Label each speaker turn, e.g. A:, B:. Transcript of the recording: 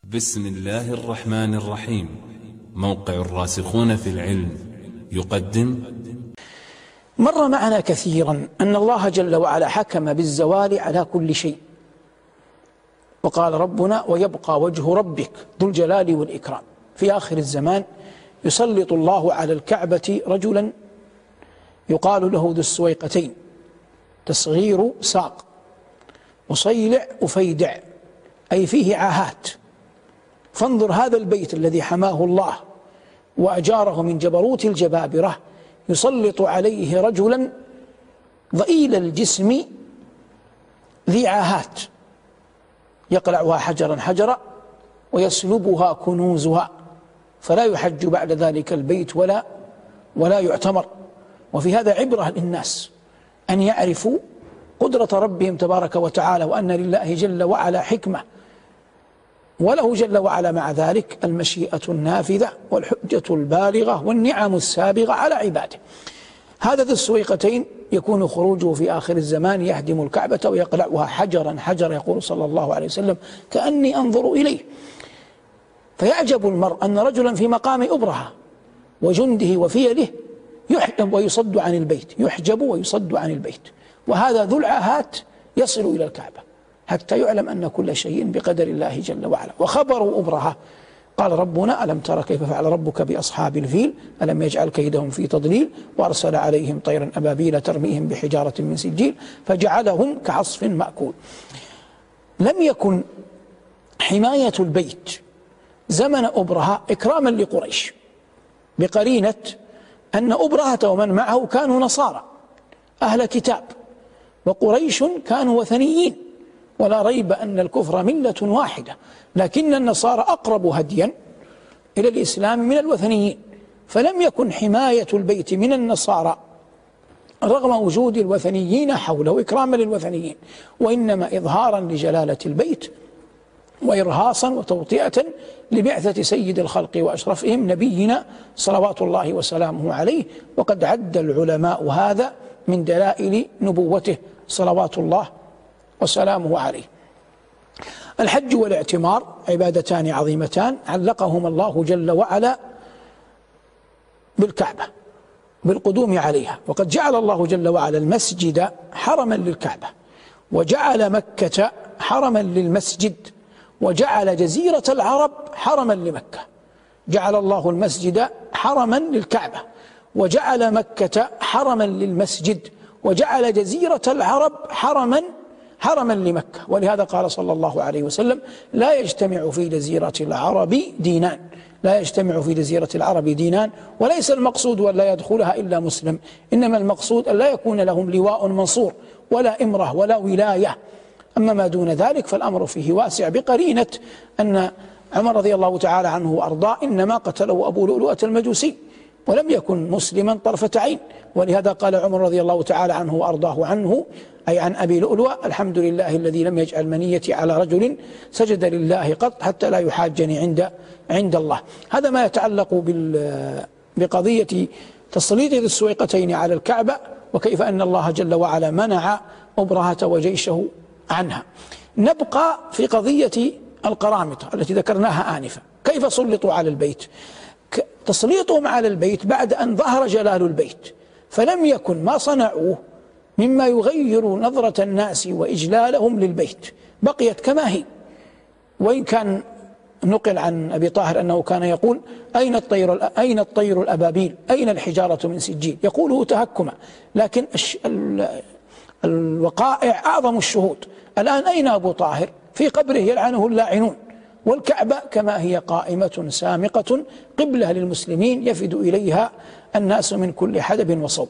A: بسم الله الرحمن الرحيم. موقع الراسخون في العلم يقدم.
B: مر معنا كثيرا أن الله جل وعلا حكم بالزوال على كل شيء، وقال ربنا: ويبقى وجه ربك ذو الجلال والإكرام. في آخر الزمان يسلط الله على الكعبة رجلا يقال له ذو السويقتين، تصغير ساق، وصيلع أفيدع، أي فيه عاهات. فانظر هذا البيت الذي حماه الله وأجاره من جبروت الجبابرة، يسلط عليه رجلا ضئيل الجسم ذي عاهات، يقلعها حجرا حجرا ويسلبها كنوزها، فلا يحج بعد ذلك البيت ولا يعتمر. وفي هذا عبرة للناس أن يعرفوا قدرة ربهم تبارك وتعالى، وأن لله جل وعلا حكمة، وله جل وعلا مع ذلك المشيئة النافذة والحجة البالغة والنعم السابغة على عباده. هذا ذو السويقتين يكون خروجه في آخر الزمان يهدم الكعبة ويقلعها حجرا حجرا، يقول صلى الله عليه وسلم: كأني أنظر إليه. فيعجب المرء أن رجلا في مقام أبرهة وجنده وفيله يحجب ويصد عن البيت، يحجب ويصد عن البيت، وهذا ذو العاهات يصل إلى الكعبة، حتى يعلم أن كل شيء بقدر الله جل وعلا. وخبر أبرهة قال ربنا: ألم تر كيف فعل ربك بأصحاب الفيل ألم يجعل كيدهم في تضليل وأرسل عليهم طيرا أبابيل ترميهم بحجارة من سجيل فجعلهم كعصف مأكول. لم يكن حماية البيت زمن أبرهة إكراما لقريش، بقرينة أن أبرهة ومن معه كانوا نصارى أهل كتاب، وقريش كانوا وثنيين، ولا ريب أن الكفر ملة واحدة، لكن النصارى أقرب هديا إلى الإسلام من الوثنيين. فلم يكن حماية البيت من النصارى رغم وجود الوثنيين حوله إكراما للوثنيين، وإنما إظهارا لجلالة البيت وإرهاصا وتوطئة لبعثة سيد الخلق وأشرفهم نبينا صلوات الله وسلامه عليه. وقد عد العلماء هذا من دلائل نبوته صلوات الله وسلامه عليه. الحج والاعتمار عبادتان عظيمتان علقهما الله جل وعلا بالكعبة، بالقدوم عليها. وقد جعل الله جل وعلا المسجد حرما للكعبة، وجعل مكة حرما للمسجد، وجعل جزيرة العرب حرما لمكة. جعل الله المسجد حرما للكعبة، وجعل مكة حرما للمسجد، وجعل جزيرة العرب حرما لمكة. ولهذا قال صلى الله عليه وسلم: لا يجتمع في جزيرة العرب دينان، لا يجتمع في جزيرة العرب دينان. وليس المقصود أن لا يدخلها إلا مسلم، إنما المقصود أن لا يكون لهم لواء منصور ولا إمرة ولا ولاية. أما ما دون ذلك فالأمر فيه واسع، بقرينة أن عمر رضي الله تعالى عنه وأرضاه إنما قتله أبو لؤلؤة المجوسي، ولم يكن مسلما طرفة عين. ولهذا قال عمر رضي الله تعالى عنه وأرضاه عنه، أي عن أبي لؤلؤة: الحمد لله الذي لم يجعل منيتي على رجل سجد لله قط حتى لا يحاجني عند الله. هذا ما يتعلق بقضية تسليط ذي السويقتين على الكعبة، وكيف أن الله جل وعلا منع أبرهة وجيشه عنها. نبقى في قضية القرامطة التي ذكرناها آنفا. كيف سلطوا على البيت؟ تسليطهم على البيت بعد أن ظهر جلال البيت، فلم يكن ما صنعوه مما يغير نظرة الناس وإجلالهم للبيت، بقيت كما هي. وإن كان نقل عن أبي طاهر أنه كان يقول: أين الطير الأبابيل، أين الحجارة من سجيل، يقوله تهكما، لكن الوقائع أعظم الشهود. الآن أين أبو طاهر؟ في قبره يلعنه اللاعنون، والكعبة كما هي قائمة سامقة قبلة للمسلمين يفد إليها الناس من كل حدب وصوب.